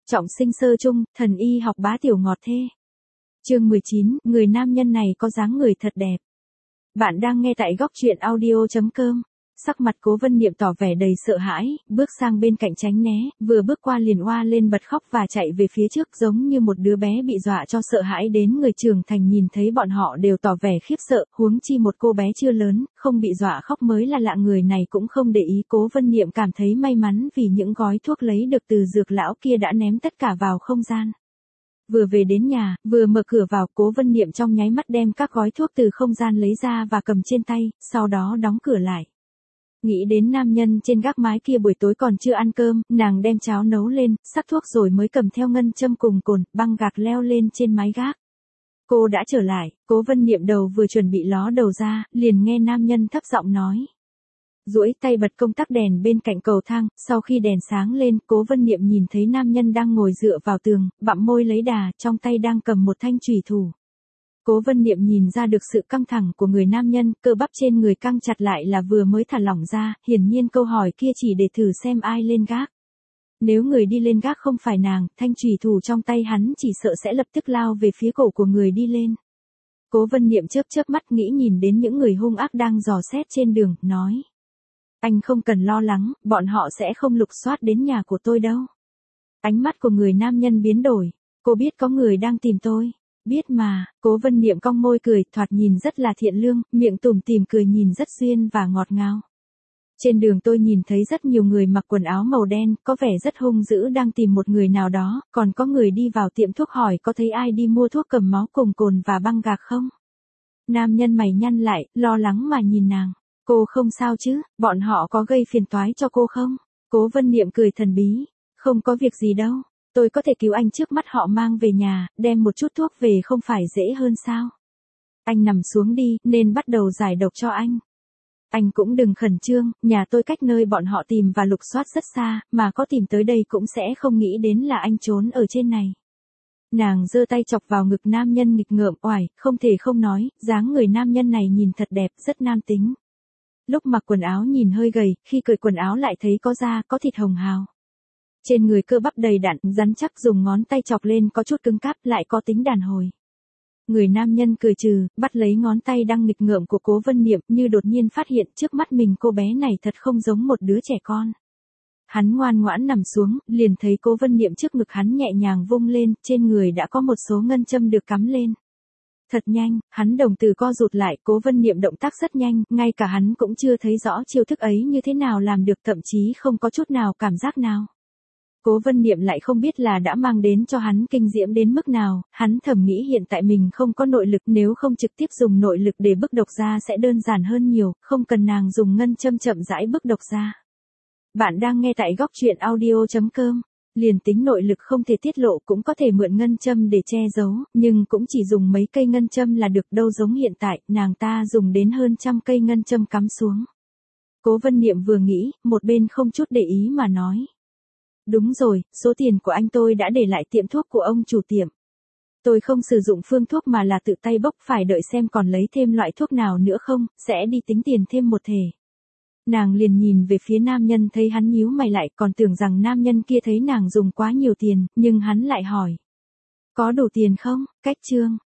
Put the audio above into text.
Trọng sinh sơ chung, thần y học bá tiểu ngọt thê. Chương 19, người nam nhân này có dáng người thật đẹp. Bạn đang nghe tại góc truyện audio.com. Sắc mặt Cố Vân Niệm tỏ vẻ đầy sợ hãi, bước sang bên cạnh tránh né, vừa bước qua liền oa lên bật khóc và chạy về phía trước giống như một đứa bé bị dọa cho sợ hãi đến người trưởng thành nhìn thấy bọn họ đều tỏ vẻ khiếp sợ, huống chi một cô bé chưa lớn, không bị dọa khóc mới là lạ. Người này cũng không để ý. Cố Vân Niệm cảm thấy may mắn vì những gói thuốc lấy được từ dược lão kia đã ném tất cả vào không gian. Vừa về đến nhà, vừa mở cửa vào, Cố Vân Niệm trong nháy mắt đem các gói thuốc từ không gian lấy ra và cầm trên tay, sau đó đóng cửa lại. Nghĩ đến nam nhân trên gác mái kia buổi tối còn chưa ăn cơm, nàng đem cháo nấu lên, sắc thuốc rồi mới cầm theo ngân châm cùng cồn, băng gạc leo lên trên mái gác. Cô đã trở lại. Cố Vân Niệm đầu vừa chuẩn bị ló đầu ra, liền nghe nam nhân thấp giọng nói. Duỗi tay bật công tắc đèn bên cạnh cầu thang, sau khi đèn sáng lên, Cố Vân Niệm nhìn thấy nam nhân đang ngồi dựa vào tường, bặm môi lấy đà, trong tay đang cầm một thanh chùy thủ. Cố Vân Niệm nhìn ra được sự căng thẳng của người nam nhân, cơ bắp trên người căng chặt lại là vừa mới thả lỏng ra, hiển nhiên câu hỏi kia chỉ để thử xem ai lên gác. Nếu người đi lên gác không phải nàng, thanh chùy thủ trong tay hắn chỉ sợ sẽ lập tức lao về phía cổ của người đi lên. Cố Vân Niệm chớp chớp mắt nghĩ nhìn đến những người hung ác đang dò xét trên đường, nói. Anh không cần lo lắng, bọn họ sẽ không lục soát đến nhà của tôi đâu. Ánh mắt của người nam nhân biến đổi. Cô biết có người đang tìm tôi. Biết mà. Cố Vân Niệm cong môi cười, thoạt nhìn rất là thiện lương, miệng tủm tỉm cười nhìn rất duyên và ngọt ngào. Trên đường tôi nhìn thấy rất nhiều người mặc quần áo màu đen, có vẻ rất hung dữ đang tìm một người nào đó, còn có người đi vào tiệm thuốc hỏi có thấy ai đi mua thuốc cầm máu cùng cồn và băng gạc không? Nam nhân mày nhăn lại, lo lắng mà nhìn nàng. Cô không sao chứ, bọn họ có gây phiền toái cho cô không? Cố Vân Niệm cười thần bí. Không có việc gì đâu. Tôi có thể cứu anh trước mắt họ mang về nhà, đem một chút thuốc về không phải dễ hơn sao? Anh nằm xuống đi, nên bắt đầu giải độc cho anh. Anh cũng đừng khẩn trương, nhà tôi cách nơi bọn họ tìm và lục soát rất xa, mà có tìm tới đây cũng sẽ không nghĩ đến là anh trốn ở trên này. Nàng giơ tay chọc vào ngực nam nhân nghịch ngợm oải, không thể không nói, dáng người nam nhân này nhìn thật đẹp, rất nam tính. Lúc mặc quần áo nhìn hơi gầy, khi cởi quần áo lại thấy có da, có thịt hồng hào. Trên người cơ bắp đầy đặn, rắn chắc, dùng ngón tay chọc lên có chút cứng cáp, lại có tính đàn hồi. Người nam nhân cười trừ, bắt lấy ngón tay đang nghịch ngợm của Cố Vân Niệm, như đột nhiên phát hiện trước mắt mình cô bé này thật không giống một đứa trẻ con. Hắn ngoan ngoãn nằm xuống, liền thấy Cố Vân Niệm trước ngực hắn nhẹ nhàng vung lên, trên người đã có một số ngân châm được cắm lên. Thật nhanh, hắn đồng tử co rụt lại. Cố Vân Niệm động tác rất nhanh, ngay cả hắn cũng chưa thấy rõ chiêu thức ấy như thế nào làm được, thậm chí không có chút nào cảm giác nào. Cố Vân Niệm lại không biết là đã mang đến cho hắn kinh diễm đến mức nào, hắn thầm nghĩ hiện tại mình không có nội lực, nếu không trực tiếp dùng nội lực để bức độc ra sẽ đơn giản hơn nhiều, không cần nàng dùng ngân châm chậm rãi bức độc ra. Bạn đang nghe tại góc truyện audio.com. Liền tính nội lực không thể tiết lộ cũng có thể mượn ngân châm để che giấu, nhưng cũng chỉ dùng mấy cây ngân châm là được, đâu giống hiện tại, nàng ta dùng đến hơn 100 cây ngân châm cắm xuống. Cố Vân Niệm vừa nghĩ, một bên không chút để ý mà nói. Đúng rồi, số tiền của anh tôi đã để lại tiệm thuốc của ông chủ tiệm. Tôi không sử dụng phương thuốc mà là tự tay bốc, phải đợi xem còn lấy thêm loại thuốc nào nữa không, sẽ đi tính tiền thêm một thể. Nàng liền nhìn về phía nam nhân, thấy hắn nhíu mày lại, còn tưởng rằng nam nhân kia thấy nàng dùng quá nhiều tiền, nhưng hắn lại hỏi. Có đủ tiền không? Cách chương.